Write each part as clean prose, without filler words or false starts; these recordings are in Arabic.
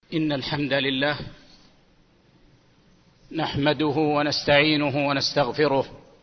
إن الحمد لله نحمده ونستعينه ونستغفره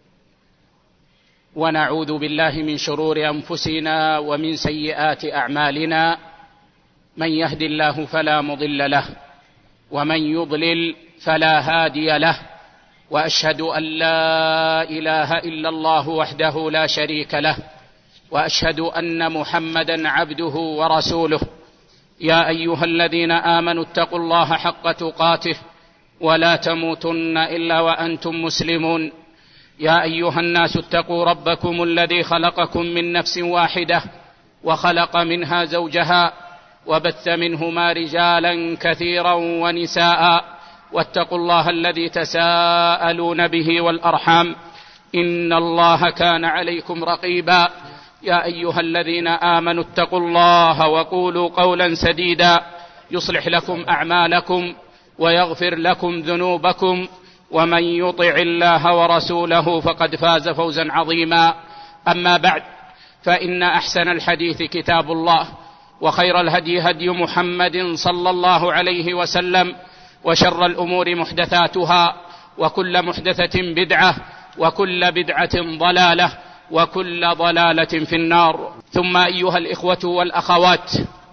ونعوذ بالله من شرور أنفسنا ومن سيئات أعمالنا. من يهد الله فلا مضل له ومن يضلل فلا هادي له، وأشهد أن لا إله إلا الله وحده لا شريك له، وأشهد أن محمدا عبده ورسوله. يا أيها الذين آمنوا اتقوا الله حق تقاته ولا تموتن إلا وأنتم مسلمون. يا أيها الناس اتقوا ربكم الذي خلقكم من نفس واحدة وخلق منها زوجها وبث منهما رجالا كثيرا ونساء، واتقوا الله الذي تساءلون به والأرحام إن الله كان عليكم رقيبا. يا أيها الذين آمنوا اتقوا الله وقولوا قولا سديدا يصلح لكم أعمالكم ويغفر لكم ذنوبكم، ومن يطع الله ورسوله فقد فاز فوزا عظيما. أما بعد، فإن أحسن الحديث كتاب الله، وخير الهدي هدي محمد صلى الله عليه وسلم، وشر الأمور محدثاتها، وكل محدثة بدعة، وكل بدعة ضلالة، وكل ضلالة في النار. ثم أيها الإخوة والأخوات،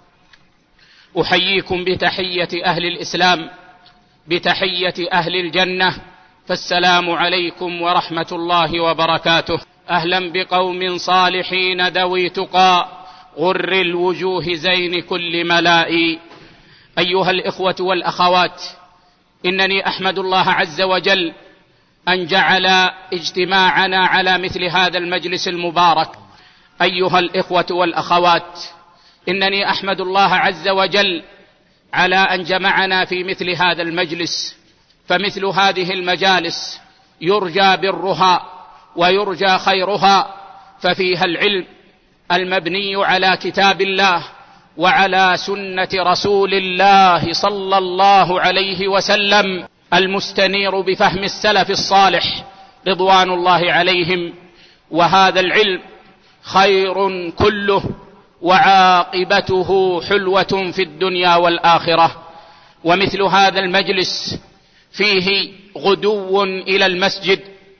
أحييكم بتحية أهل الإسلام، بتحية أهل الجنة، فالسلام عليكم ورحمة الله وبركاته. أهلا بقوم صالحين ذوي تقى غر الوجوه زين كل ملائي. أيها الإخوة والأخوات، إنني أحمد الله عز وجل أن جعل اجتماعنا على مثل هذا المجلس المبارك. أيها الإخوة والأخوات، إنني أحمد الله عز وجل على أن جمعنا في مثل هذا المجلس، فمثل هذه المجالس يرجى برها ويرجى خيرها، ففيها العلم المبني على كتاب الله وعلى سنة رسول الله صلى الله عليه وسلم، المستنير بفهم السلف الصالح رضوان الله عليهم. وهذا العلم خير كله وعاقبته حلوة في الدنيا والآخرة. ومثل هذا المجلس فيه غدو إلى المسجد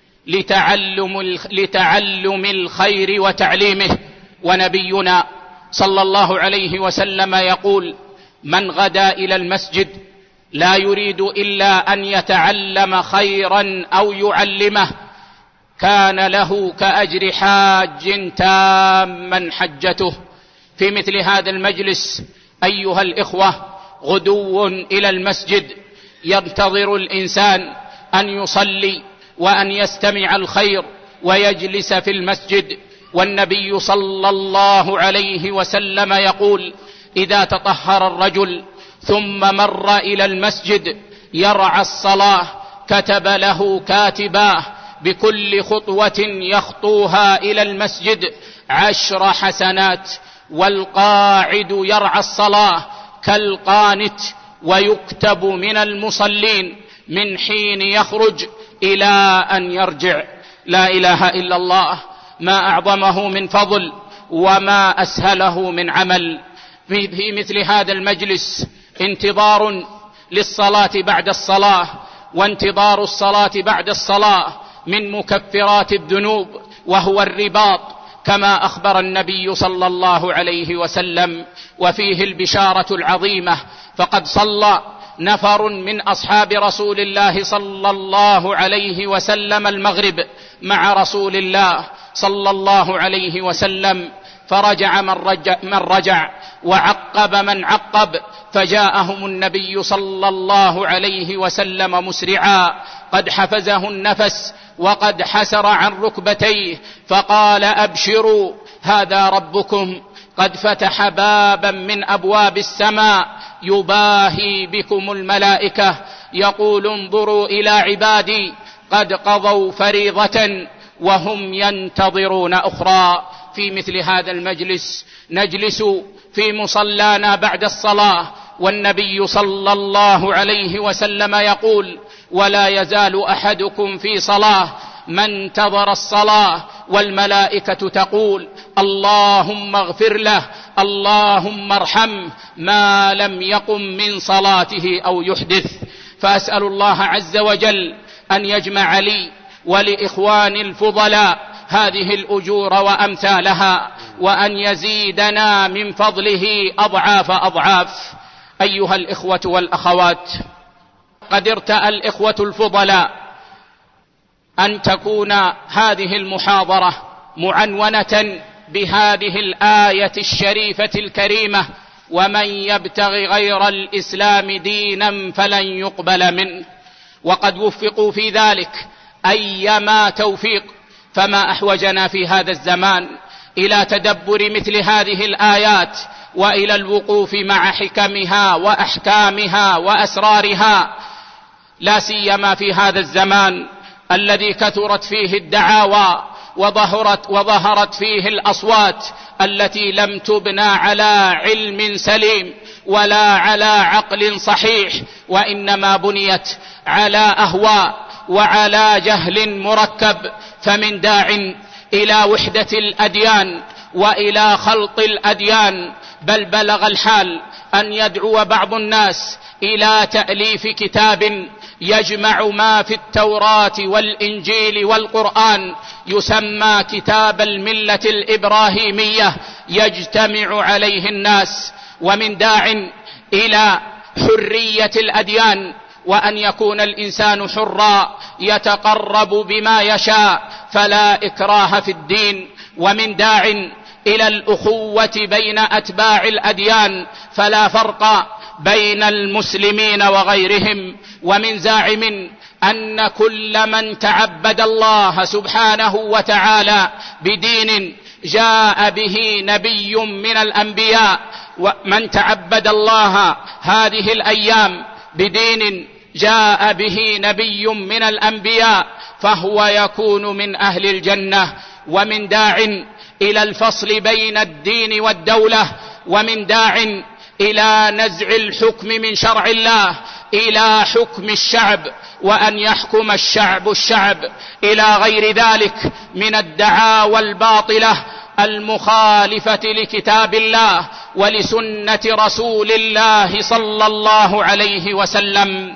لتعلم الخير وتعليمه. ونبينا صلى الله عليه وسلم يقول: من غدا إلى المسجد لا يريد إلا أن يتعلم خيرا أو يعلمه كان له كأجر حاج تاما حجته. في مثل هذا المجلس أيها الإخوة غدو إلى المسجد ينتظر الإنسان أن يصلي وأن يستمع الخير ويجلس في المسجد. والنبي صلى الله عليه وسلم يقول: إذا تطهر الرجل ثم مر إلى المسجد يرعى الصلاة كتب له كاتباه بكل خطوة يخطوها إلى المسجد 10 حسنات. والقاعد يرعى الصلاة كالقانت، ويكتب من المصلين من حين يخرج إلى أن يرجع. لا إله إلا الله، ما أعظمه من فضل وما أسهله من عمل. في مثل هذا المجلس انتظار للصلاة بعد الصلاة، وانتظار الصلاة بعد الصلاة من مكفرات الذنوب، وهو الرباط كما أخبر النبي صلى الله عليه وسلم. وفيه البشارة العظيمة، فقد صلى نفر من أصحاب رسول الله صلى الله عليه وسلم المغرب مع رسول الله صلى الله عليه وسلم، فرجع من رجع وعقب من عقب، فجاءهم النبي صلى الله عليه وسلم مسرعا قد حفزه النفس وقد حسر عن ركبتيه، فقال: أبشروا، هذا ربكم قد فتح بابا من أبواب السماء يباهي بكم الملائكة، يقول: انظروا إلى عبادي قد قضوا فريضة وهم ينتظرون أخرى. في مثل هذا المجلس نجلس في مصلانا بعد الصلاة، والنبي صلى الله عليه وسلم يقول: ولا يزال أحدكم في صلاة ما انتظر الصلاة والملائكة تقول اللهم اغفر له، اللهم ارحمه، ما لم يقم من صلاته أو يحدث. فأسأل الله عز وجل أن يجمع لي ولإخواني الفضلاء هذه الأجور وأمثالها، وأن يزيدنا من فضله أضعاف أضعاف. أيها الإخوة والأخوات، قد ارتأى الإخوة الفضلاء أن تكون هذه المحاضرة معنونة بهذه الآية الشريفة الكريمة: ومن يبتغ غير الإسلام دينا فلن يقبل منه. وقد وفقوا في ذلك أيما توفيق، فما أحوجنا في هذا الزمان إلى تدبر مثل هذه الآيات وإلى الوقوف مع حكمها وأحكامها وأسرارها، لا سيما في هذا الزمان الذي كثرت فيه الدعاوى وظهرت فيه الأصوات التي لم تبنى على علم سليم ولا على عقل صحيح، وإنما بنيت على أهواء وعلى جهل مركب. فمن داع إلى وحدة الأديان وإلى خلط الأديان، بل بلغ الحال أن يدعو بعض الناس إلى تأليف كتاب يجمع ما في التوراة والإنجيل والقرآن، يسمى كتاب الملة الإبراهيمية، يجتمع عليه الناس. ومن داع إلى حرية الأديان، وأن يكون الإنسان حرا يتقرب بما يشاء، فلا إكراه في الدين. ومن داع إلى الأخوة بين أتباع الأديان، فلا فرق بين المسلمين وغيرهم. ومن زاعم أن كل من تعبد الله سبحانه وتعالى بدين جاء به نبي من الأنبياء، ومن تعبد الله هذه الأيام بدين جاء به نبي من الأنبياء فهو يكون من أهل الجنة. ومن داع إلى الفصل بين الدين والدولة، ومن داع إلى نزع الحكم من شرع الله إلى حكم الشعب، وأن يحكم الشعب إلى غير ذلك من الدعاوى الباطلة المخالفة لكتاب الله ولسنة رسول الله صلى الله عليه وسلم.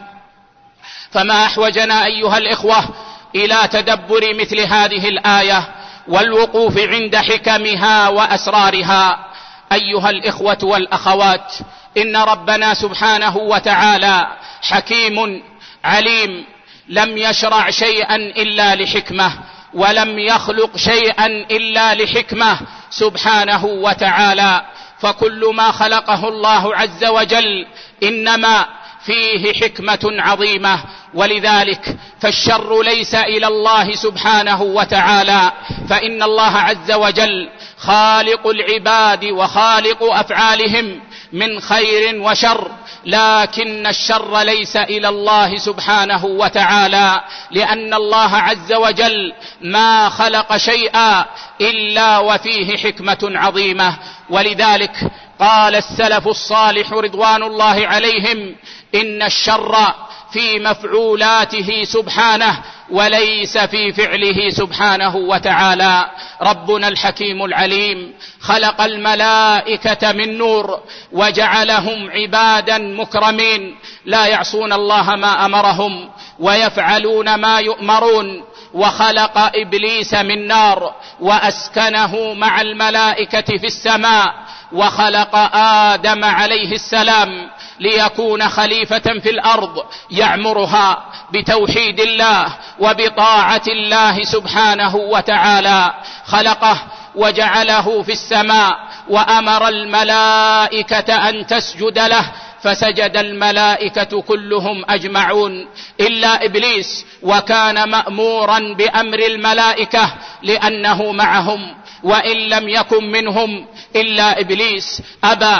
فما أحوجنا أيها الإخوة إلى تدبر مثل هذه الآية والوقوف عند حكمها وأسرارها. أيها الإخوة والأخوات، إن ربنا سبحانه وتعالى حكيم عليم، لم يشرع شيئا إلا لحكمة، ولم يخلق شيئا إلا لحكمة سبحانه وتعالى. فكل ما خلقه الله عز وجل إنما فيه حكمة عظيمة. ولذلك فالشر ليس إلى الله سبحانه وتعالى، فإن الله عز وجل خالق العباد وخالق أفعالهم من خير وشر، لكن الشر ليس إلى الله سبحانه وتعالى، لأن الله عز وجل ما خلق شيئا إلا وفيه حكمة عظيمة. ولذلك قال السلف الصالح رضوان الله عليهم: إن الشر في مفعولاته سبحانه وليس في فعله سبحانه وتعالى. ربنا الحكيم العليم خلق الملائكة من نور وجعلهم عبادا مكرمين لا يعصون الله ما أمرهم ويفعلون ما يؤمرون. وخلق إبليس من نار وأسكنه مع الملائكة في السماء، وخلق آدم عليه السلام ليكون خليفة في الأرض يعمرها بتوحيد الله وبطاعة الله سبحانه وتعالى. خلقه وجعله في السماء وأمر الملائكة أن تسجد له، فسجد الملائكة كلهم أجمعون إلا إبليس، وكان مأمورا بأمر الملائكة لأنه معهم، وإن لم يكن منهم إلا إبليس أبى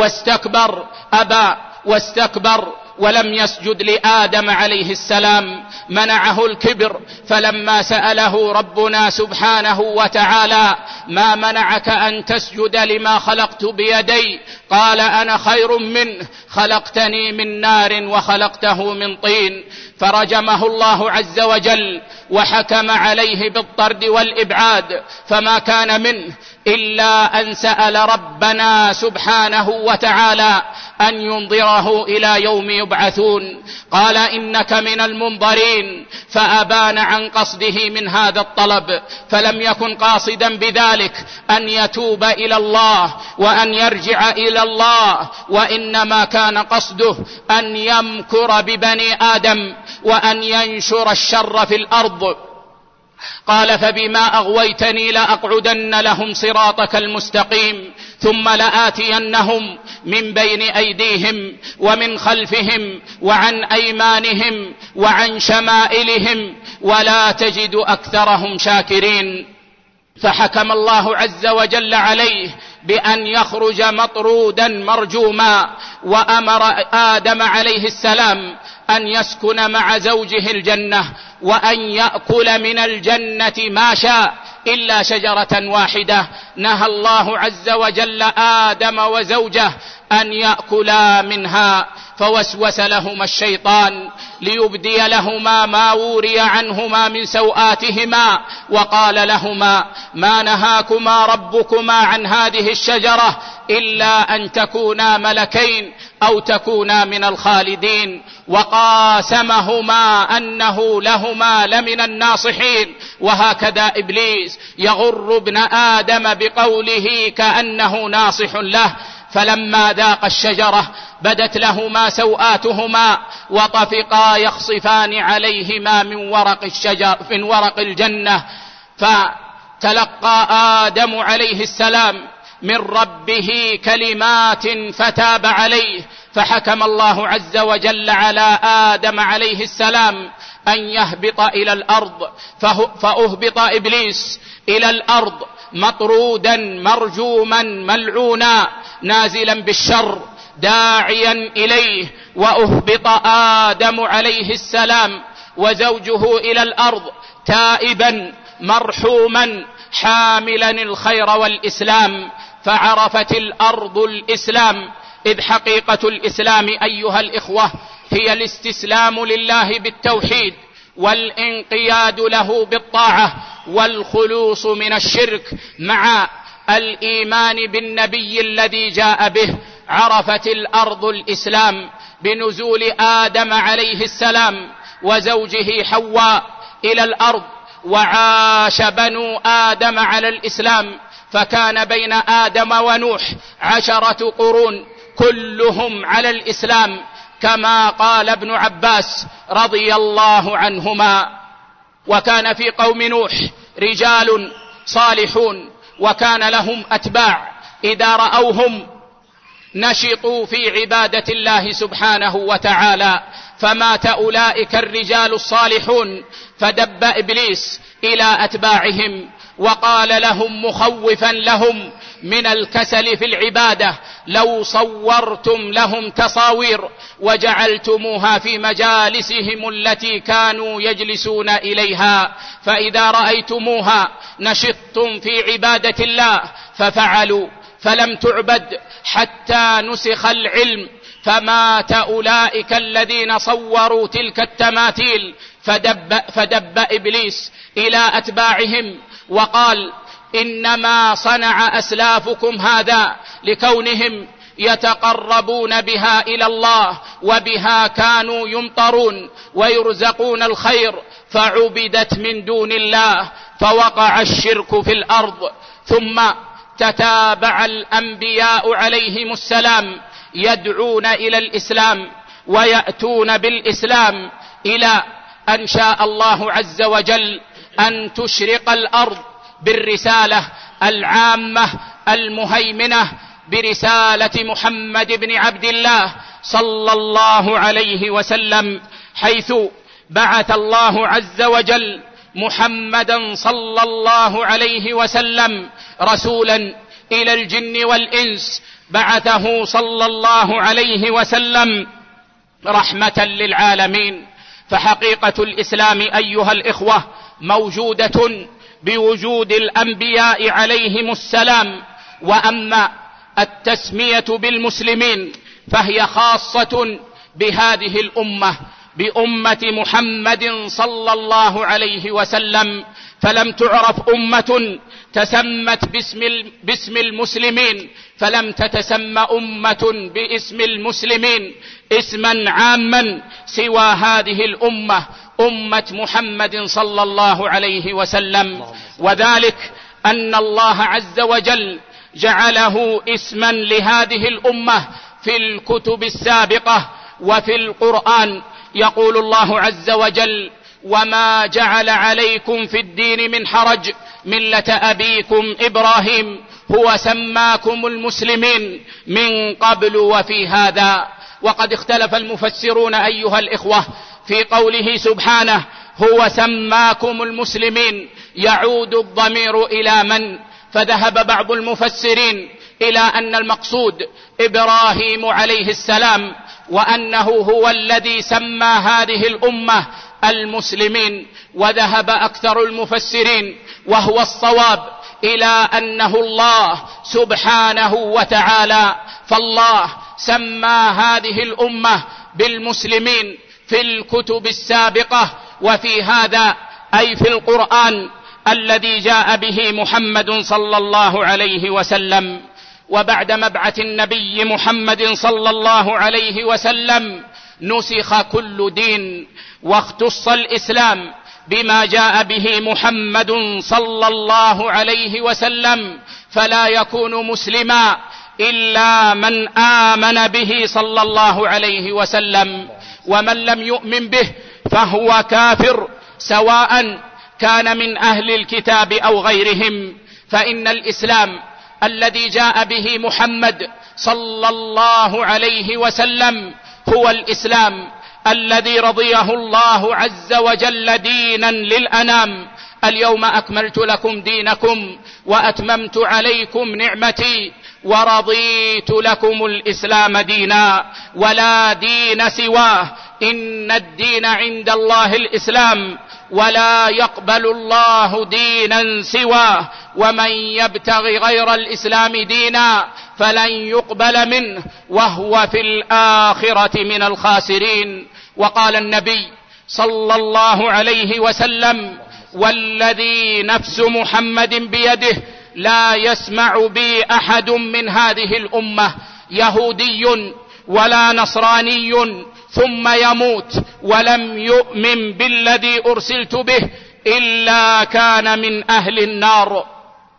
واستكبر ولم يسجد لآدم عليه السلام، منعه الكبر. فلما سأله ربنا سبحانه وتعالى: ما منعك أن تسجد لما خلقت بيدي؟ قال: أنا خير منه، خلقتني من نار وخلقته من طين. فرجمه الله عز وجل وحكم عليه بالطرد والإبعاد، فما كان منه إلا أن سأل ربنا سبحانه وتعالى أن ينظره إلى يوم يبعثون. قال إنك من المنظرين، فأبان عن قصده من هذا الطلب، فلم يكن قاصدا بذلك أن يتوب إلى الله وأن يرجع إلى الله، وإنما كان قصده أن يمكر ببني آدم وأن ينشر الشر في الأرض. قال فبما أغويتني لأقعدن لهم صراطك المستقيم ثم لآتينهم من بين أيديهم ومن خلفهم وعن أيمانهم وعن شمائلهم ولا تجد أكثرهم شاكرين. فحكم الله عز وجل عليه بأن يخرج مطرودا مرجوما، وأمر آدم عليه السلام أن يسكن مع زوجه الجنة وأن يأكل من الجنة ما شاء إلا شجرة واحدة نهى الله عز وجل آدم وزوجه أن يأكلا منها، فوسوس لهما الشيطان ليبدي لهما ما وري عنهما من سوآتهما، وقال لهما ما نهاكما ربكما عن هذه الشجرة إلا أن تكونا ملكين أو تكونا من الخالدين، وقاسمهما أنه لهما لمن الناصحين. وهكذا إبليس يغر ابن آدم بقوله كأنه ناصح له، فلما ذاق الشجرة بدت لهما سوآتهما وطفقا يخصفان عليهما من ورق الجنة. فتلقى آدم عليه السلام من ربه كلمات فتاب عليه، فحكم الله عز وجل على آدم عليه السلام أن يهبط إلى الأرض، فأهبط إبليس إلى الأرض مطرودا مرجوما ملعونا نازلا بالشر داعيا إليه. وأهبط آدم عليه السلام وزوجه إلى الأرض تائبا مرحوما حاملا الخير والإسلام، فعرفت الأرض الإسلام. إذ حقيقة الإسلام أيها الإخوة هي الاستسلام لله بالتوحيد والانقياد له بالطاعة والخلوص من الشرك مع الإيمان بالنبي الذي جاء به. عرفت الأرض الإسلام بنزول آدم عليه السلام وزوجه حواء إلى الأرض، وعاش بنو آدم على الإسلام، فكان بين آدم ونوح 10 قرون كلهم على الإسلام، كما قال ابن عباس رضي الله عنهما. وكان في قوم نوح رجال صالحون وكان لهم أتباع إذا رأوهم نشطوا في عبادة الله سبحانه وتعالى، فمات أولئك الرجال الصالحون فدب إبليس إلى أتباعهم وقال لهم مخوفا لهم من الكسل في العبادة: لو صورتم لهم تصاوير وجعلتموها في مجالسهم التي كانوا يجلسون إليها، فإذا رأيتموها نشطتم في عبادة الله، ففعلوا فلم تعبد حتى نسخ العلم، فمات أولئك الذين صوروا تلك التماثيل. فدب إبليس إلى أتباعهم وقال: إنما صنع أسلافكم هذا لكونهم يتقربون بها إلى الله وبها كانوا يمطرون ويرزقون الخير، فعبدت من دون الله فوقع الشرك في الأرض. ثم تتابع الأنبياء عليهم السلام يدعون إلى الإسلام ويأتون بالإسلام إلى أن شاء الله عز وجل أن تشرق الأرض بالرسالة العامة المهيمنة برسالة محمد بن عبد الله صلى الله عليه وسلم، حيث بعث الله عز وجل محمدا صلى الله عليه وسلم رسولا إلى الجن والإنس، بعثه صلى الله عليه وسلم رحمة للعالمين. فحقيقة الإسلام أيها الإخوة موجودة بوجود الأنبياء عليهم السلام، وأما التسمية بالمسلمين فهي خاصة بهذه الأمة، بأمة محمد صلى الله عليه وسلم، فلم تعرف أمة تسمت باسم المسلمين، فلم تتسمى أمة باسم المسلمين اسما عاما سوى هذه الأمة، أمة محمد صلى الله عليه وسلم. وذلك أن الله عز وجل جعله اسما لهذه الأمة في الكتب السابقة وفي القرآن. يقول الله عز وجل: وما جعل عليكم في الدين من حرج ملة أبيكم إبراهيم هو سماكم المسلمين من قبل وفي هذا. وقد اختلف المفسرون أيها الإخوة في قوله سبحانه هو سماكم المسلمين، يعود الضمير إلى من؟ فذهب بعض المفسرين إلى أن المقصود إبراهيم عليه السلام، وأنه هو الذي سمى هذه الأمة المسلمين. وذهب أكثر المفسرين وهو الصواب إلى أنه الله سبحانه وتعالى، فالله سمى هذه الأمة بالمسلمين في الكتب السابقة وفي هذا، أي في القرآن الذي جاء به محمد صلى الله عليه وسلم. وبعد مبعث النبي محمد صلى الله عليه وسلم نسخ كل دين، واختص الإسلام بما جاء به محمد صلى الله عليه وسلم، فلا يكون مسلما إلا من آمن به صلى الله عليه وسلم، ومن لم يؤمن به فهو كافر، سواء كان من أهل الكتاب أو غيرهم. فإن الإسلام الذي جاء به محمد صلى الله عليه وسلم هو الإسلام الذي رضيه الله عز وجل دينا للأنام. اليوم أكملت لكم دينكم وأتممت عليكم نعمتي ورضيت لكم الإسلام دينا ولا دين سواه، إن الدين عند الله الإسلام ولا يقبل الله دينا سواه، ومن يبتغي غير الإسلام دينا فلن يقبل منه وهو في الآخرة من الخاسرين. وقال النبي صلى الله عليه وسلم: والذي نفس محمد بيده لا يسمع بي أحد من هذه الأمة يهودي ولا نصراني ثم يموت ولم يؤمن بالذي أرسلت به إلا كان من أهل النار.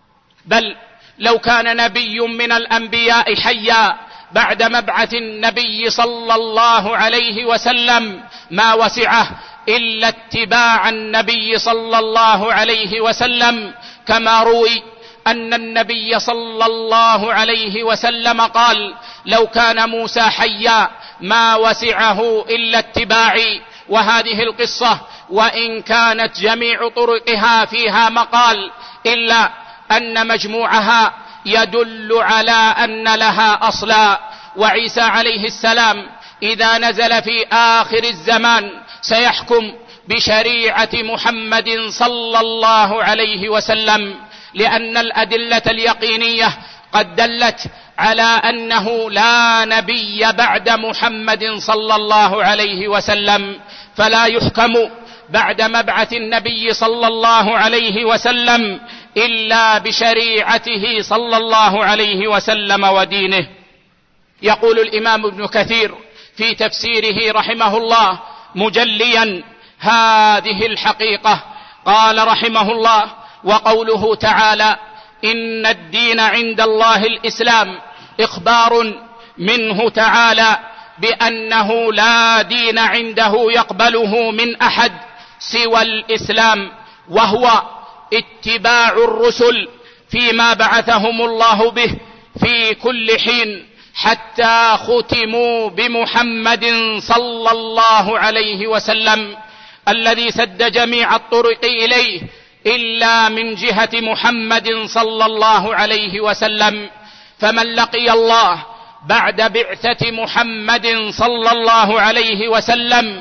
بل لو كان نبي من الأنبياء حيا بعد مبعث النبي صلى الله عليه وسلم ما وسعه إلا اتباع النبي صلى الله عليه وسلم، كما روي أن النبي صلى الله عليه وسلم قال: لو كان موسى حيا ما وسعه إلا اتباعي. وهذه القصة وإن كانت جميع طرقها فيها مقال إلا أن مجموعها يدل على أن لها أصلا. وعيسى عليه السلام إذا نزل في آخر الزمان سيحكم بشريعة محمد صلى الله عليه وسلم، لأن الأدلة اليقينية قد دلت على أنه لا نبي بعد محمد صلى الله عليه وسلم، فلا يحكم بعد مبعث النبي صلى الله عليه وسلم إلا بشريعته صلى الله عليه وسلم ودينه. يقول الإمام ابن كثير في تفسيره رحمه الله مجليا هذه الحقيقة، قال رحمه الله: وقوله تعالى: إن الدين عند الله الإسلام، إخبار منه تعالى بأنه لا دين عنده يقبله من أحد سوى الإسلام، وهو اتباع الرسل فيما بعثهم الله به في كل حين حتى ختموا بمحمد صلى الله عليه وسلم، الذي سد جميع الطرق إليه إلا من جهة محمد صلى الله عليه وسلم. فمن لقي الله بعد بعثة محمد صلى الله عليه وسلم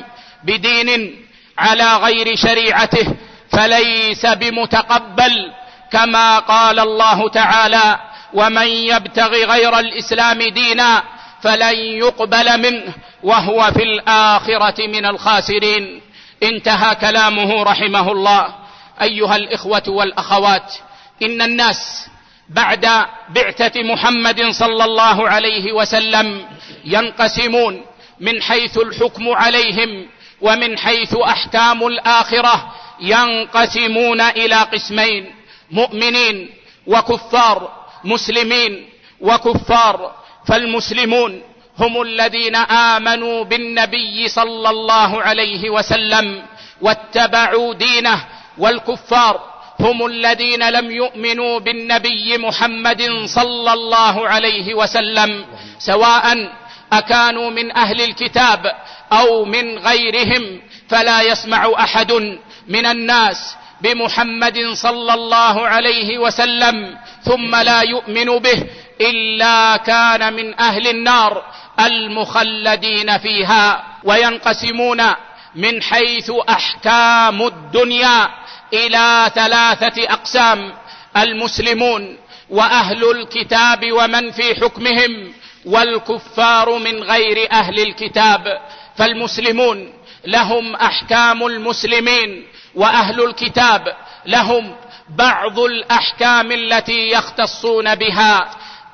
بدين على غير شريعته فليس بمتقبل، كما قال الله تعالى: ومن يبتغي غير الإسلام دينا فلن يقبل منه وهو في الآخرة من الخاسرين. انتهى كلامه رحمه الله. أيها الإخوة والأخوات، إن الناس بعد بعثة محمد صلى الله عليه وسلم ينقسمون من حيث الحكم عليهم ومن حيث أحكام الآخرة، ينقسمون إلى قسمين: مؤمنين وكفار، مسلمين وكفار. فالمسلمون هم الذين آمنوا بالنبي صلى الله عليه وسلم واتبعوا دينه، والكفار هم الذين لم يؤمنوا بالنبي محمد صلى الله عليه وسلم، سواء أكانوا من أهل الكتاب أو من غيرهم. فلا يسمع أحد من الناس بمحمد صلى الله عليه وسلم ثم لا يؤمن به إلا كان من أهل النار المخلدين فيها. وينقسمون من حيث أحكام الدنيا إلى 3 أقسام: المسلمون وأهل الكتاب ومن في حكمهم، والكفار من غير أهل الكتاب. فالمسلمون لهم أحكام المسلمين، وأهل الكتاب لهم بعض الأحكام التي يختصون بها،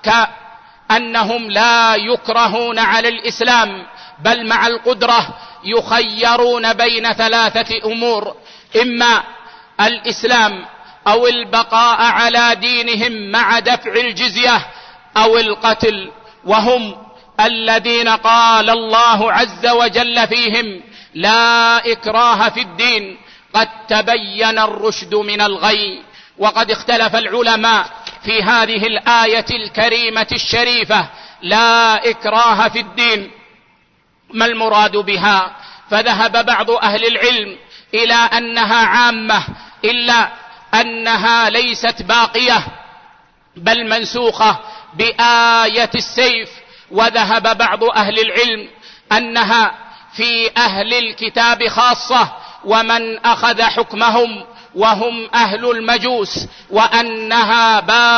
كأنهم لا يكرهون على الإسلام، بل مع القدرة يخيرون بين 3 أمور: إما الإسلام أو البقاء على دينهم مع دفع الجزية أو القتل. وهم الذين قال الله عز وجل فيهم: لا إكراه في الدين قد تبين الرشد من الغي. وقد اختلف العلماء في هذه الآية الكريمة الشريفة: لا إكراه في الدين، ما المراد بها؟ فذهب بعض أهل العلم إلى أنها عامة، إلا أنها ليست باقية بل منسوخة بآية السيف. وذهب بعض أهل العلم أنها في أهل الكتاب خاصة ومن أخذ حكمهم وهم أهل المجوس، وأنها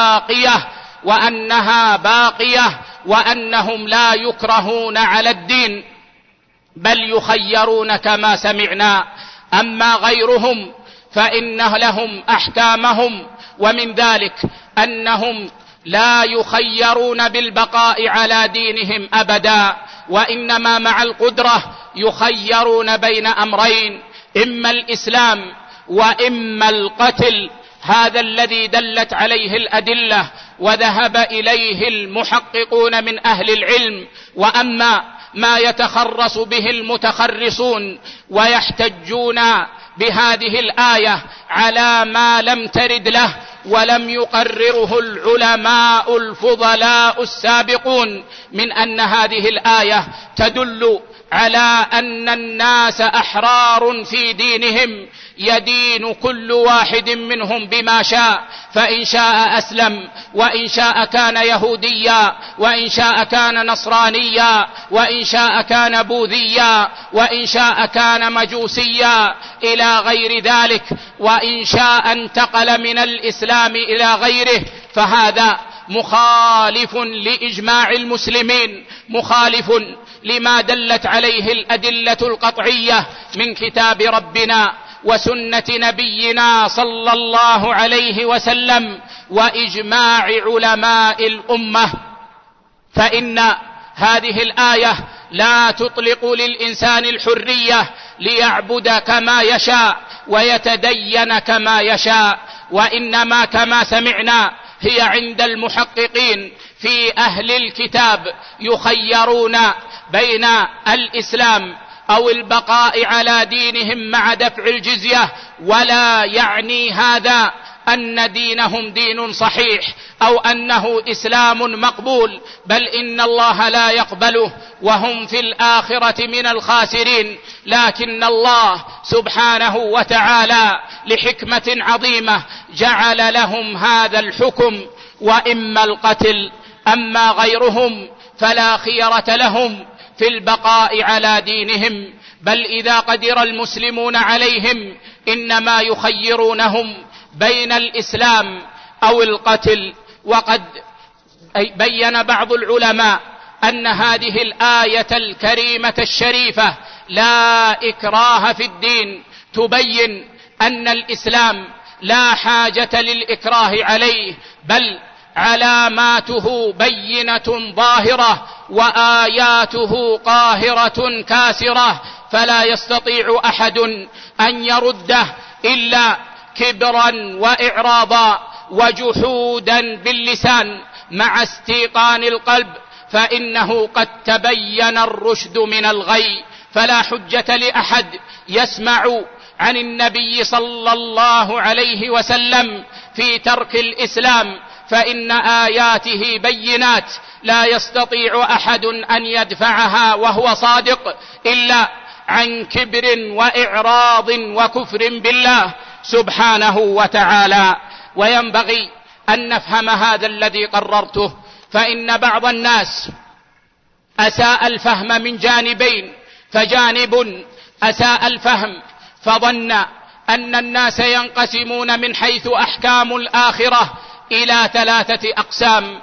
باقية وأنهم لا يكرهون على الدين بل يخيرون كما سمعنا. أما غيرهم فإن لهم أحكامهم، ومن ذلك أنهم لا يخيرون بالبقاء على دينهم أبدا، وإنما مع القدرة يخيرون بين أمرين: إما الإسلام وإما القتل. هذا الذي دلت عليه الأدلة وذهب إليه المحققون من أهل العلم. وأما ما يتخرص به المتخرصون ويحتجون بهذه الآية على ما لم ترد له ولم يقرره العلماء الفضلاء السابقون، من أن هذه الآية تدل على أن الناس أحرار في دينهم، يدين كل واحد منهم بما شاء، فإن شاء أسلم، وإن شاء كان يهوديا، وإن شاء كان نصرانيا، وإن شاء كان بوذيا، وإن شاء كان مجوسيا إلى غير ذلك، وإن شاء انتقل من الإسلام إلى غيره. فهذا مخالف لإجماع المسلمين، مخالف لما دلت عليه الأدلة القطعية من كتاب ربنا وسنة نبينا صلى الله عليه وسلم وإجماع علماء الأمة. فإن هذه الآية لا تطلق للإنسان الحرية ليعبد كما يشاء ويتدين كما يشاء، وإنما كما سمعنا هي عند المحققين في أهل الكتاب يخيرون بين الإسلام أو البقاء على دينهم مع دفع الجزية، ولا يعني هذا أن دينهم دين صحيح أو أنه إسلام مقبول، بل إن الله لا يقبله وهم في الآخرة من الخاسرين. لكن الله سبحانه وتعالى لحكمة عظيمة جعل لهم هذا الحكم: وإما القتل. أما غيرهم فلا خيرة لهم في البقاء على دينهم، بل إذا قدر المسلمون عليهم إنما يخيرونهم بين الإسلام أو القتل. وقد بين بعض العلماء أن هذه الآية الكريمة الشريفة لا إكراه في الدين تبين أن الإسلام لا حاجة للإكراه عليه، بل علاماته بينة ظاهرة وآياته قاهرة كاسرة، فلا يستطيع أحد أن يرده إلا كبرا وإعراضا وجحودا باللسان مع استيقان القلب، فإنه قد تبين الرشد من الغي. فلا حجة لأحد يسمع عن النبي صلى الله عليه وسلم في ترك الإسلام، فإن آياته بينات لا يستطيع أحد أن يدفعها وهو صادق إلا عن كبر وإعراض وكفر بالله سبحانه وتعالى. وينبغي أن نفهم هذا الذي قررته، فإن بعض الناس أساء الفهم من جانبين، فجانب أساء الفهم فظن أن الناس ينقسمون من حيث أحكام الآخرة إلى 3 أقسام،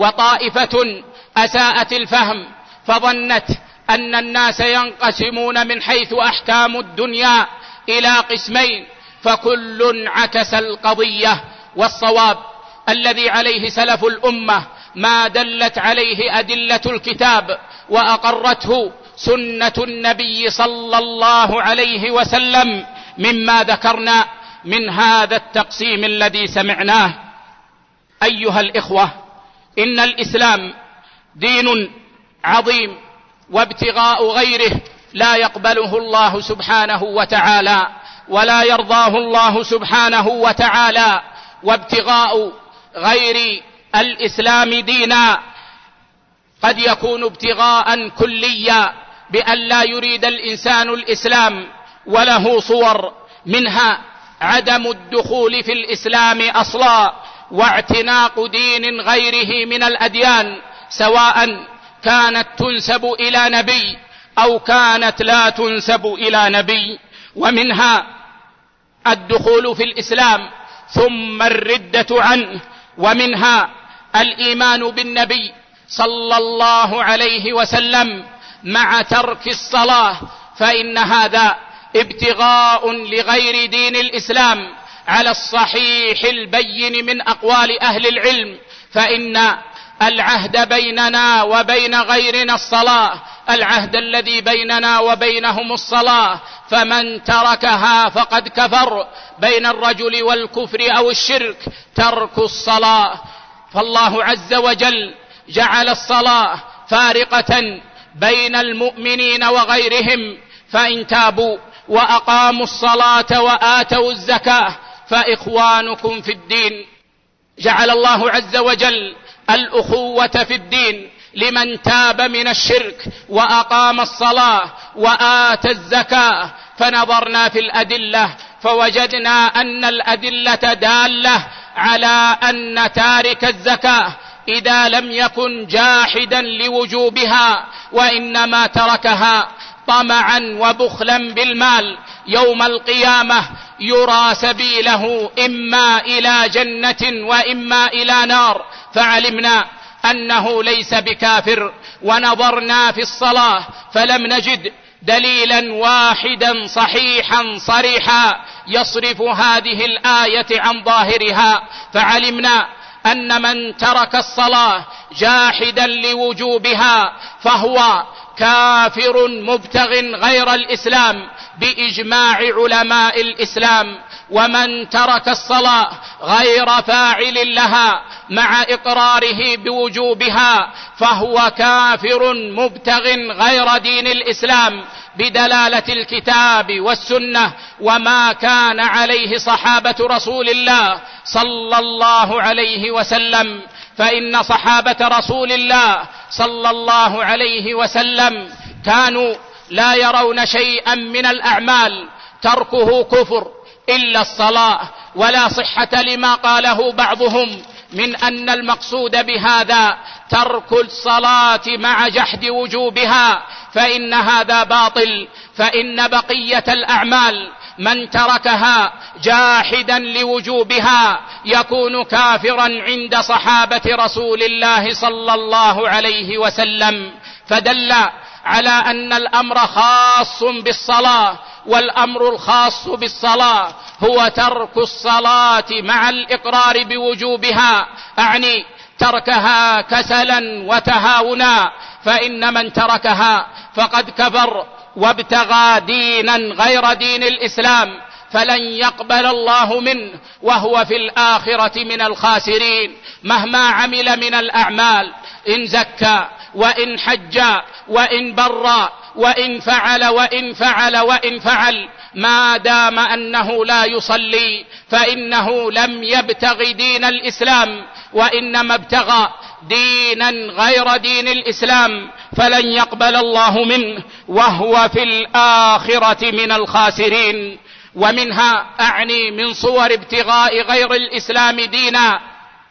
وطائفة أساءت الفهم فظنت أن الناس ينقسمون من حيث أحكام الدنيا إلى قسمين، فكل عكس القضية. والصواب الذي عليه سلف الأمة ما دلت عليه أدلة الكتاب وأقرته سنة النبي صلى الله عليه وسلم مما ذكرنا من هذا التقسيم الذي سمعناه. أيها الإخوة، إن الإسلام دين عظيم، وابتغاء غيره لا يقبله الله سبحانه وتعالى ولا يرضاه الله سبحانه وتعالى، وابتغاء غير الإسلام دينا قد يكون ابتغاء كليا بأن لا يريد الإنسان الإسلام، وله صور، منها عدم الدخول في الإسلام أصلا، واعتناق دين غيره من الأديان، سواء كانت تنسب إلى نبي أو كانت لا تنسب إلى نبي، ومنها الدخول في الإسلام ثم الردة عنه، ومنها الإيمان بالنبي صلى الله عليه وسلم مع ترك الصلاة، فإن هذا ابتغاء لغير دين الإسلام على الصحيح البين من أقوال أهل العلم، فإن العهد بيننا وبين غيرنا الصلاة، العهد الذي بيننا وبينهم الصلاة، فمن تركها فقد كفر. بين الرجل والكفر أو الشرك ترك الصلاة، فالله عز وجل جعل الصلاة فارقة بين المؤمنين وغيرهم، فإن تابوا وأقاموا الصلاة وآتوا الزكاة فإخوانكم في الدين. جعل الله عز وجل الأخوة في الدين لمن تاب من الشرك وأقام الصلاة وآتى الزكاة. فنظرنا في الأدلة فوجدنا أن الأدلة دالة على أن تارك الزكاة إذا لم يكن جاحدا لوجوبها وإنما تركها طمعا وبخلا بالمال، يوم القيامة يرى سبيله إما إلى جنة وإما إلى نار، فعلمنا أنه ليس بكافر. ونظرنا في الصلاة فلم نجد دليلا واحدا صحيحا صريحا يصرف هذه الآية عن ظاهرها، فعلمنا أن من ترك الصلاة جاحدا لوجوبها فهو كافر مبتغ غير الإسلام بإجماع علماء الإسلام، ومن ترك الصلاة غير فاعل لها مع إقراره بوجوبها فهو كافر مبتغ غير دين الإسلام بدلالة الكتاب والسنة وما كان عليه صحابة رسول الله صلى الله عليه وسلم. فإن صحابة رسول الله صلى الله عليه وسلم كانوا لا يرون شيئا من الأعمال تركه كفر إلا الصلاة، ولا صحة لما قاله بعضهم من أن المقصود بهذا ترك الصلاة مع جحد وجوبها، فإن هذا باطل، فإن بقية الأعمال من تركها جاحدا لوجوبها يكون كافرا عند صحابة رسول الله صلى الله عليه وسلم. فدل على أن الأمر خاص بالصلاة، والأمر الخاص بالصلاة هو ترك الصلاة مع الإقرار بوجوبها، أعني تركها كسلا وتهاونا، فإن من تركها فقد كفر وابتغى دينا غير دين الإسلام فلن يقبل الله منه، وهو في الآخرة من الخاسرين. مهما عمل من الأعمال، إن زكى وإن حج وإن بر وإن فعل ما دام أنه لا يصلي فإنه لم يبتغ دين الإسلام، وإنما ابتغى دينا غير دين الإسلام فلن يقبل الله منه، وهو في الآخرة من الخاسرين. ومنها، أعني من صور ابتغاء غير الإسلام دينا،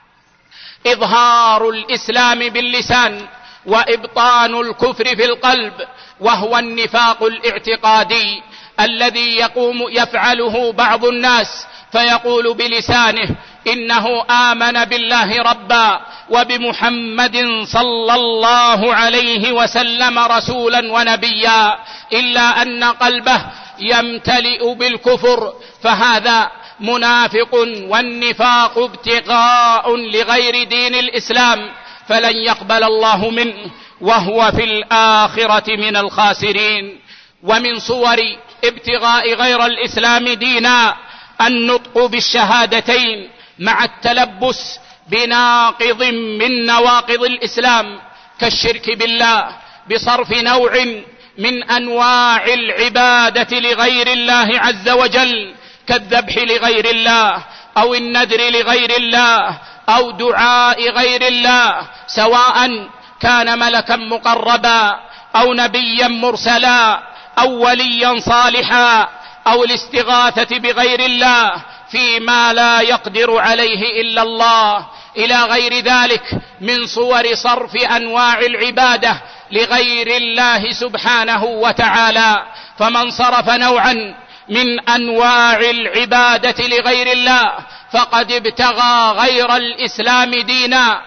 إظهار الإسلام باللسان وإبطان الكفر في القلب، وهو النفاق الاعتقادي الذي يفعله بعض الناس، فيقول بلسانه إنه آمن بالله ربا وبمحمد صلى الله عليه وسلم رسولا ونبيا، إلا أن قلبه يمتلئ بالكفر، فهذا منافق، والنفاق ابتغاء لغير دين الإسلام فلن يقبل الله منه، وهو في الآخرة من الخاسرين. ومن صور ابتغاء غير الإسلام دينا النطق بالشهادتين مع التلبس بناقض من نواقض الإسلام كالشرك بالله بصرف نوع من أنواع العبادة لغير الله عز وجل، كالذبح لغير الله أو النذر لغير الله أو دعاء غير الله، سواء كان ملكا مقربا أو نبيا مرسلا أو وليا صالحا، أو الاستغاثة بغير الله فيما لا يقدر عليه إلا الله، إلى غير ذلك من صور صرف أنواع العبادة لغير الله سبحانه وتعالى. فمن صرف نوعا من أنواع العبادة لغير الله فقد ابتغى غير الإسلام دينا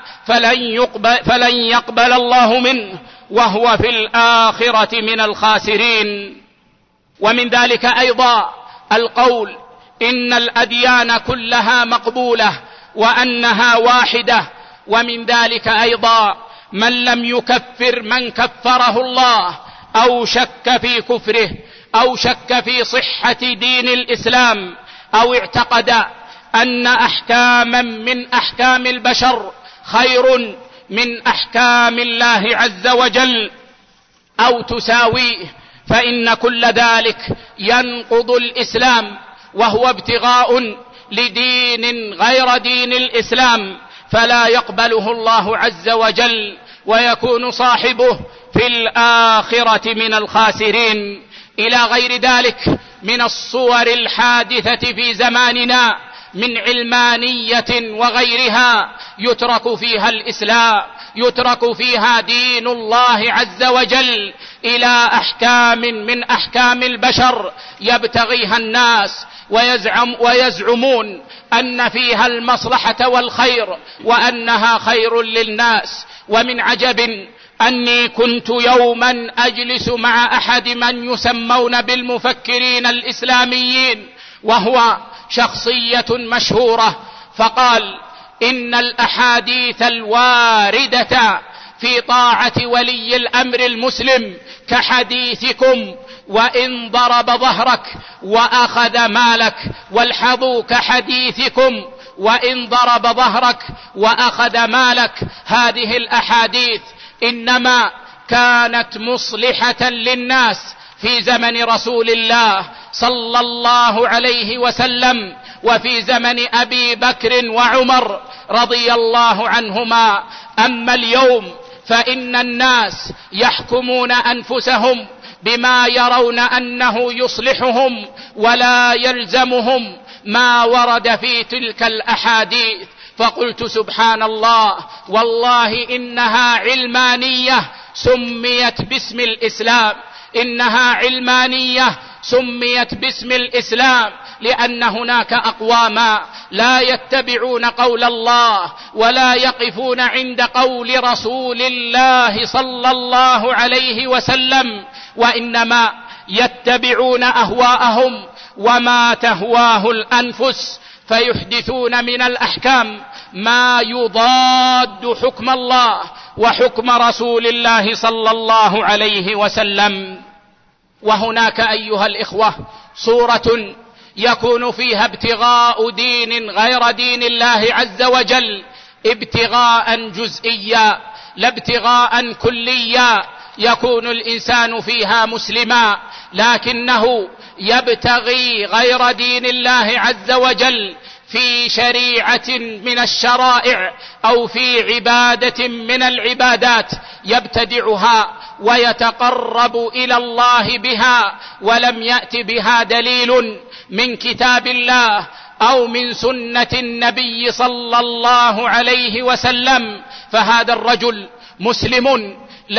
فلن يقبل الله منه، وهو في الآخرة من الخاسرين. ومن ذلك أيضا القول إن الأديان كلها مقبولة وأنها واحدة. ومن ذلك أيضا من لم يكفر من كفره الله أو شك في كفره أو شك في صحة دين الإسلام أو اعتقد أن أحكاما من أحكام البشر خير من أحكام الله عز وجل أو تساويه، فإن كل ذلك ينقض الإسلام، وهو ابتغاء لدين غير دين الإسلام فلا يقبله الله عز وجل، ويكون صاحبه في الآخرة من الخاسرين. إلى غير ذلك من الصور الحادثة في زماننا من علمانية وغيرها يترك فيها الإسلام، يترك فيها دين الله عز وجل إلى أحكام من أحكام البشر يبتغيها الناس ويزعمون أن فيها المصلحة والخير وأنها خير للناس. ومن عجب أني كنت يوما أجلس مع أحد من يسمون بالمفكرين الإسلاميين، وهو شخصية مشهورة، فقال إن الأحاديث الواردة في طاعة ولي الأمر المسلم كحديثكم وإن ضرب ظهرك وأخذ مالك، والحظوا كحديثكم وإن ضرب ظهرك وأخذ مالك. هذه الأحاديث إنما كانت مصلحة للناس في زمن رسول الله صلى الله عليه وسلم وفي زمن أبي بكر وعمر رضي الله عنهما. أما اليوم فإن الناس يحكمون أنفسهم بما يرون أنه يصلحهم ولا يلزمهم ما ورد في تلك الأحاديث، فقلت سبحان الله، والله إنها علمانية سميت باسم الإسلام، إنها علمانية سميت باسم الإسلام، لأن هناك أقواما لا يتبعون قول الله ولا يقفون عند قول رسول الله صلى الله عليه وسلم، وإنما يتبعون أهواءهم وما تهواه الأنفس، فيحدثون من الأحكام ما يضاد حكم الله وحكم رسول الله صلى الله عليه وسلم. وهناك أيها الإخوة صورة يكون فيها ابتغاء دين غير دين الله عز وجل، ابتغاء جزئيا لا ابتغاء كليا، يكون الإنسان فيها مسلما لكنه يبتغي غير دين الله عز وجل في شريعة من الشرائع أو في عبادة من العبادات يبتدعها ويتقرب إلى الله بها، ولم يأت بها دليل من كتاب الله أو من سنة النبي صلى الله عليه وسلم، فهذا الرجل مسلم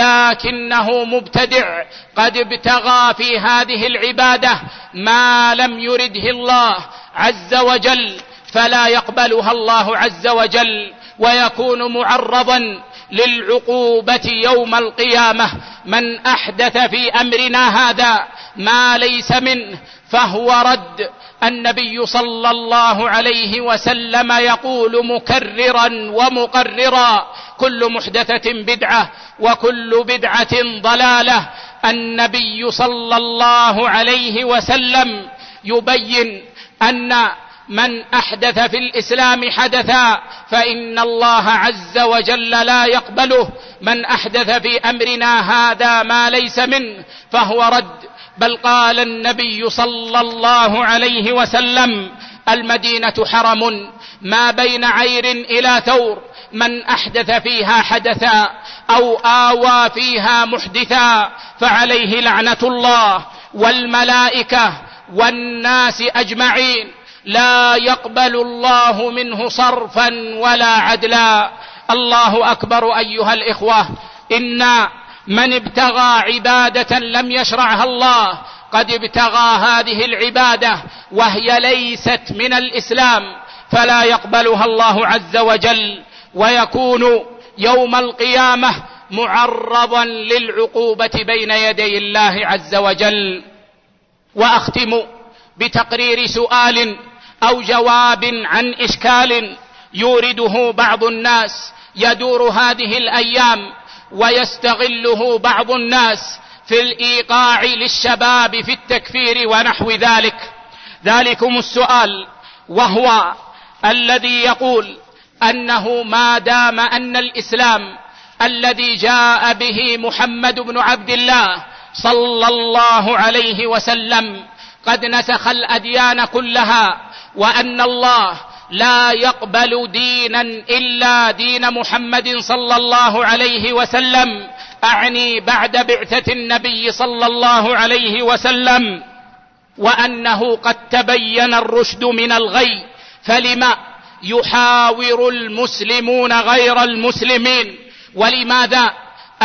لكنه مبتدع، قد ابتغى في هذه العبادة ما لم يرده الله عز وجل، فلا يقبلها الله عز وجل، ويكون معرضا للعقوبة يوم القيامة. من أحدث في أمرنا هذا ما ليس منه فهو رد. النبي صلى الله عليه وسلم يقول مكررا ومقررا: كل محدثة بدعة وكل بدعة ضلالة. النبي صلى الله عليه وسلم يبين أن من أحدث في الإسلام حدثا فإن الله عز وجل لا يقبله، من أحدث في أمرنا هذا ما ليس منه فهو رد. بل قال النبي صلى الله عليه وسلم: المدينة حرم ما بين عير إلى ثور، من أحدث فيها حدثا أو آوى فيها محدثا فعليه لعنة الله والملائكة والناس أجمعين، لا يقبل الله منه صرفا ولا عدلا. الله أكبر أيها الإخوة، إن من ابتغى عبادة لم يشرعها الله قد ابتغى هذه العبادة وهي ليست من الإسلام، فلا يقبلها الله عز وجل، ويكون يوم القيامة معرضا للعقوبة بين يدي الله عز وجل. وأختم بتقرير سؤال أو جواب عن إشكال يورده بعض الناس يدور هذه الأيام ويستغله بعض الناس في الإيقاع للشباب في التكفير ونحو ذلك. ذلكم السؤال، وهو الذي يقول أنه ما دام أن الإسلام الذي جاء به محمد بن عبد الله صلى الله عليه وسلم قد نسخ الأديان كلها، وأن الله لا يقبل دينا إلا دين محمد صلى الله عليه وسلم، أعني بعد بعثة النبي صلى الله عليه وسلم، وأنه قد تبين الرشد من الغي، فلما يحاور المسلمون غير المسلمين؟ ولماذا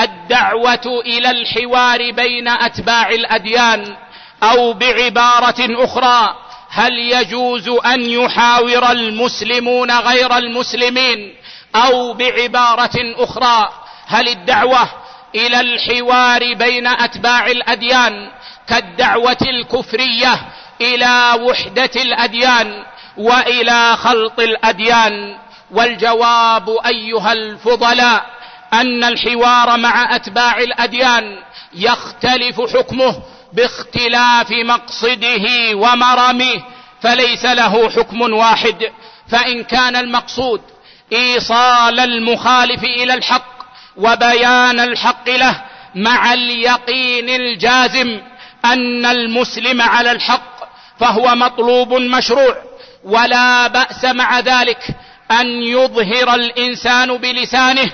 الدعوة إلى الحوار بين أتباع الأديان؟ أو بعبارة أخرى، هل يجوز أن يحاور المسلمون غير المسلمين؟ أو بعبارة أخرى، هل الدعوة إلى الحوار بين أتباع الأديان كالدعوة الكفرية إلى وحدة الأديان وإلى خلط الأديان؟ والجواب أيها الفضلاء أن الحوار مع أتباع الأديان يختلف حكمه باختلاف مقصده ومرامه، فليس له حكم واحد. فإن كان المقصود إيصال المخالف إلى الحق وبيان الحق له مع اليقين الجازم أن المسلم على الحق، فهو مطلوب مشروع، ولا بأس مع ذلك أن يظهر الإنسان بلسانه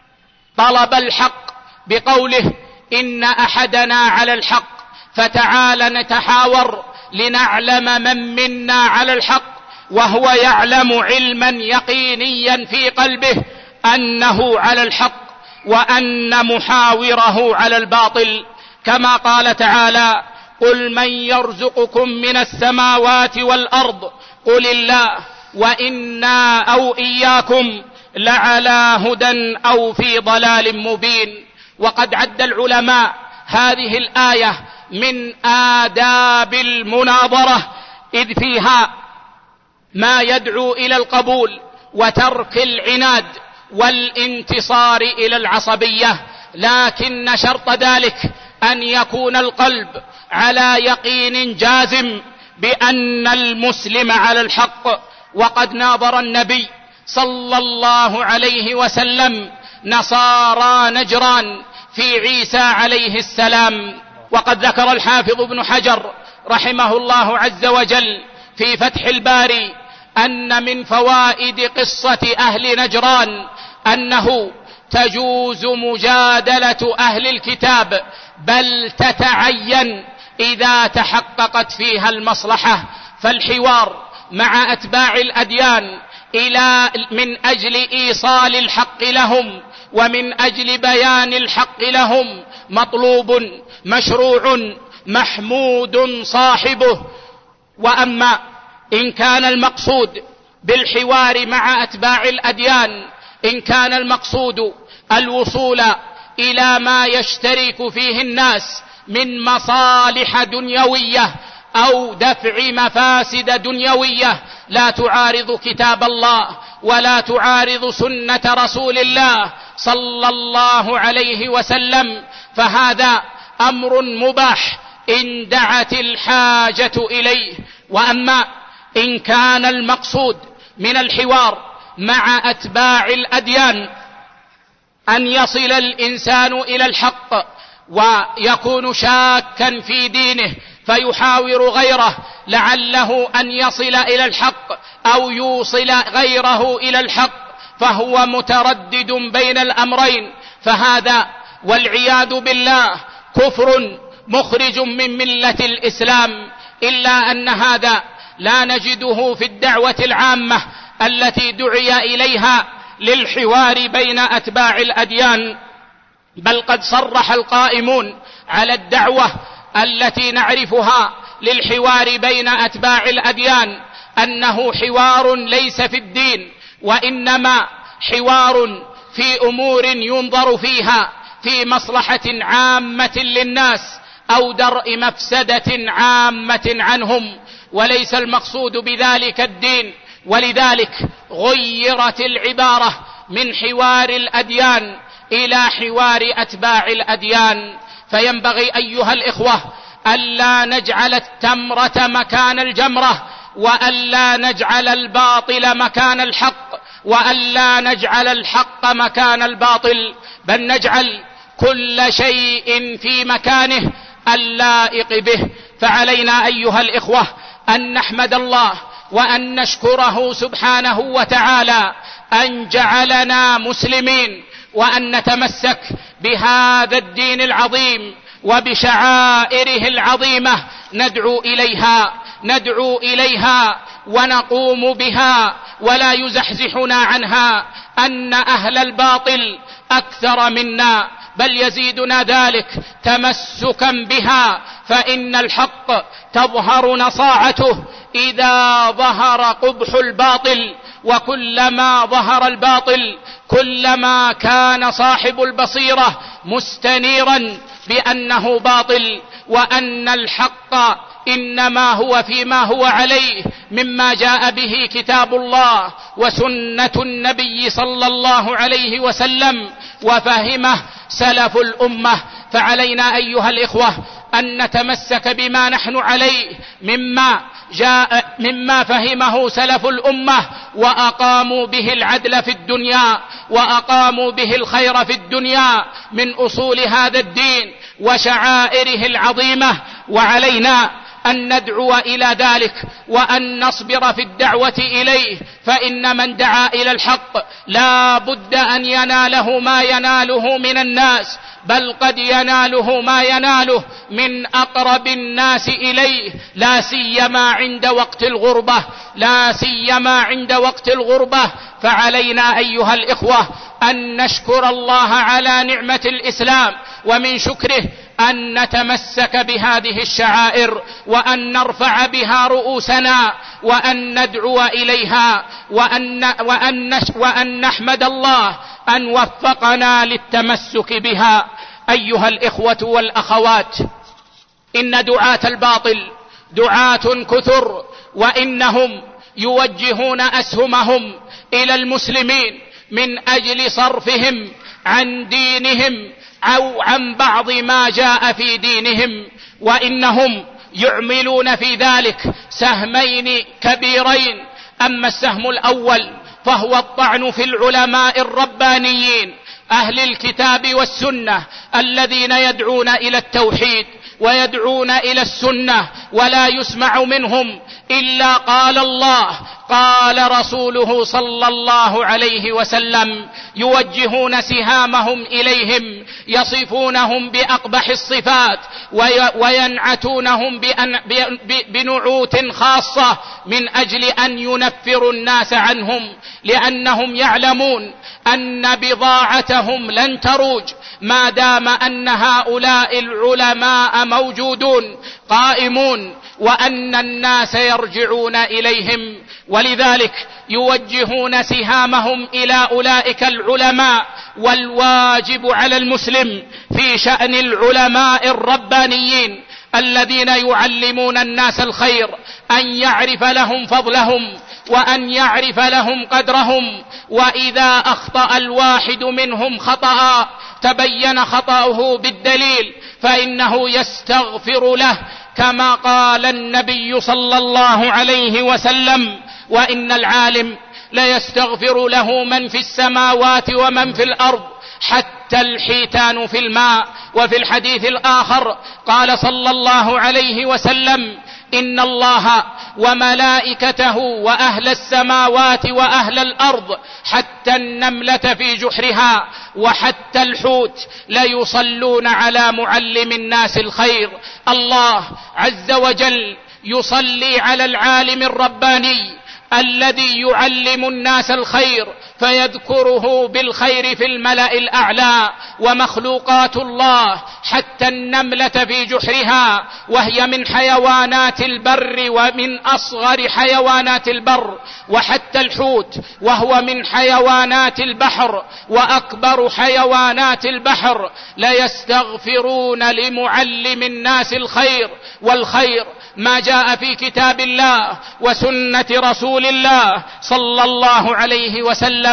طلب الحق بقوله: إن أحدنا على الحق فتعال نتحاور لنعلم من منا على الحق، وهو يعلم علما يقينيا في قلبه أنه على الحق وأن محاوره على الباطل، كما قال تعالى: قل من يرزقكم من السماوات والأرض قل الله وإنا أو إياكم لعلى هدى أو في ضلال مبين. وقد عد العلماء هذه الآية من آداب المناظرة، إذ فيها ما يدعو إلى القبول وترك العناد والانتصار إلى العصبية، لكن شرط ذلك أن يكون القلب على يقين جازم بأن المسلم على الحق. وقد ناظر النبي صلى الله عليه وسلم نصارى نجران في عيسى عليه السلام. وقد ذكر الحافظ ابن حجر رحمه الله عز وجل في فتح الباري أن من فوائد قصة أهل نجران أنه تجوز مجادلة أهل الكتاب، بل تتعين إذا تحققت فيها المصلحة. فالحوار مع أتباع الأديان من أجل إيصال الحق لهم ومن أجل بيان الحق لهم مطلوب مشروع محمود صاحبه. وأما إن كان المقصود بالحوار مع أتباع الأديان، إن كان المقصود الوصول إلى ما يشترك فيه الناس من مصالح دنيوية أو دفع مفاسد دنيوية لا تعارض كتاب الله ولا تعارض سنة رسول الله صلى الله عليه وسلم، فهذا أمر مباح إن دعت الحاجة إليه. وأما إن كان المقصود من الحوار مع أتباع الأديان أن يصل الإنسان إلى الحق ويكون شاكا في دينه فيحاور غيره لعله أن يصل إلى الحق أو يوصل غيره إلى الحق، فهو متردد بين الأمرين، فهذا والعياذ بالله كفر مخرج من ملة الإسلام. إلا أن هذا لا نجده في الدعوة العامة التي دعي إليها للحوار بين أتباع الأديان، بل قد صرح القائمون على الدعوة التي نعرفها للحوار بين أتباع الأديان أنه حوار ليس في الدين، وإنما حوار في أمور ينظر فيها في مصلحة عامة للناس أو درء مفسدة عامة عنهم، وليس المقصود بذلك الدين. ولذلك غيرت العبارة من حوار الأديان إلى حوار أتباع الأديان. فينبغي أيها الإخوة ألا نجعل التمرة مكان الجمرة، وألا نجعل الباطل مكان الحق، وألا نجعل الحق مكان الباطل، بل نجعل كل شيء في مكانه اللائق به. فعلينا أيها الإخوة أن نحمد الله وأن نشكره سبحانه وتعالى أن جعلنا مسلمين، وأن نتمسك بهذا الدين العظيم وبشعائره العظيمة، ندعو إليها ونقوم بها، ولا يزحزحنا عنها أن أهل الباطل أكثر منا، بل يزيدنا ذلك تمسكا بها، فإن الحق تظهر نصاعته إذا ظهر قبح الباطل، وكلما ظهر الباطل كلما كان صاحب البصيرة مستنيرا بأنه باطل، وأن الحق إنما هو فيما هو عليه مما جاء به كتاب الله وسنة النبي صلى الله عليه وسلم وفهمه سلف الأمة. فعلينا أيها الإخوة أن نتمسك بما نحن عليه مما فهمه سلف الأمة، وأقاموا به العدل في الدنيا، وأقاموا به الخير في الدنيا من أصول هذا الدين وشعائره العظيمة. وعلينا أن ندعو إلى ذلك وأن نصبر في الدعوة إليه، فإن من دعا إلى الحق لا بد أن يناله ما يناله من الناس، بل قد يناله ما يناله من أقرب الناس إليه، لا سيما عند وقت الغربة. فعلينا أيها الإخوة أن نشكر الله على نعمة الإسلام، ومن شكره أن نتمسك بهذه الشعائر، وأن نرفع بها رؤوسنا، وأن ندعو إليها، وأن نحمد الله أن وفقنا للتمسك بها. أيها الإخوة والأخوات، إن دعاة الباطل دعاة كثر، وإنهم يوجهون أسهمهم إلى المسلمين من أجل صرفهم عن دينهم أو عن بعض ما جاء في دينهم، وإنهم يعملون في ذلك سهمين كبيرين. أما السهم الأول فهو الطعن في العلماء الربانيين أهل الكتاب والسنة الذين يدعون إلى التوحيد ويدعون إلى السنة، ولا يسمع منهم إلا قال الله قال رسوله صلى الله عليه وسلم، يوجهون سهامهم إليهم، يصفونهم بأقبح الصفات، وينعتونهم بنعوت خاصة من أجل أن ينفروا الناس عنهم، لأنهم يعلمون أن بضاعتهم لن تروج ما دام أن هؤلاء العلماء موجودون قائمون، وأن الناس يرجعون إليهم، ولذلك يوجهون سهامهم إلى أولئك العلماء. والواجب على المسلم في شأن العلماء الربانيين الذين يعلمون الناس الخير أن يعرف لهم فضلهم، وأن يعرف لهم قدرهم، وإذا أخطأ الواحد منهم خطأ تبين خطأه بالدليل فإنه يستغفر له، كما قال النبي صلى الله عليه وسلم: وإن العالم ليستغفر له من في السماوات ومن في الأرض حتى الحيتان في الماء. وفي الحديث الآخر قال صلى الله عليه وسلم: إن الله وملائكته وأهل السماوات وأهل الأرض حتى النملة في جحرها وحتى الحوت ليصلون على معلم الناس الخير. الله عز وجل يصلي على العالم الرباني الذي يعلم الناس الخير فيذكره بالخير في الملأ الأعلى. ومخلوقات الله حتى النملة في جحرها، وهي من حيوانات البر ومن أصغر حيوانات البر، وحتى الحوت وهو من حيوانات البحر وأكبر حيوانات البحر، ليستغفرون لمعلم الناس الخير. والخير ما جاء في كتاب الله وسنة رسول الله صلى الله عليه وسلم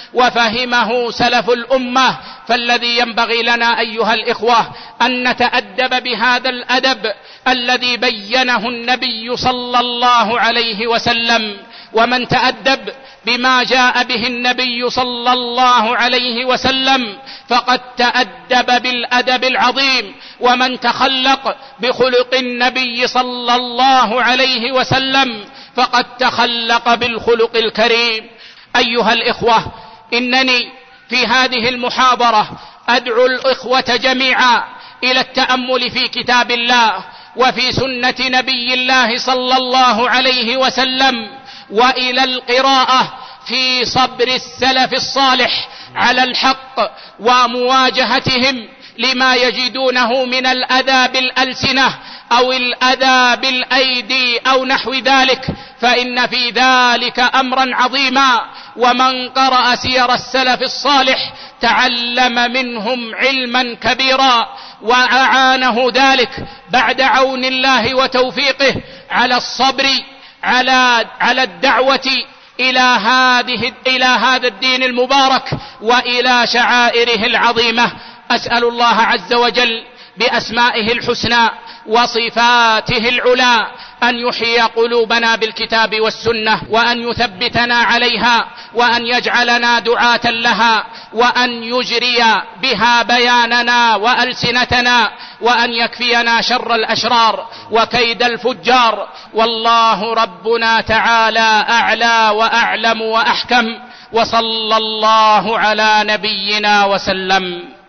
وفهمه سلف الأمة. فالذي ينبغي لنا أيها الإخوة أن نتأدب بهذا الأدب الذي بينه النبي صلى الله عليه وسلم. ومن تأدب بما جاء به النبي صلى الله عليه وسلم فقد تأدب بالأدب العظيم، ومن تخلق بخلق النبي صلى الله عليه وسلم فقد تخلق بالخلق الكريم. أيها الإخوة، إنني في هذه المحاضرة أدعو الإخوة جميعا إلى التأمل في كتاب الله وفي سنة نبي الله صلى الله عليه وسلم، وإلى القراءة في صبر السلف الصالح على الحق ومواجهتهم لما يجدونه من الأذى بالألسنة أو الأذى بالأيدي أو نحو ذلك، فإن في ذلك أمرا عظيما. ومن قرأ سير السلف الصالح تعلم منهم علما كبيرا، وأعانه ذلك بعد عون الله وتوفيقه على الصبر على الدعوة إلى هذا الدين المبارك وإلى شعائره العظيمة. أسأل الله عز وجل بأسمائه الحسنى وصفاته العلى أن يحيي قلوبنا بالكتاب والسنة، وأن يثبتنا عليها، وأن يجعلنا دعاة لها، وأن يجري بها بياننا وألسنتنا، وأن يكفينا شر الأشرار وكيد الفجار. والله ربنا تعالى أعلى وأعلم وأحكم، وصلى الله على نبينا وسلم.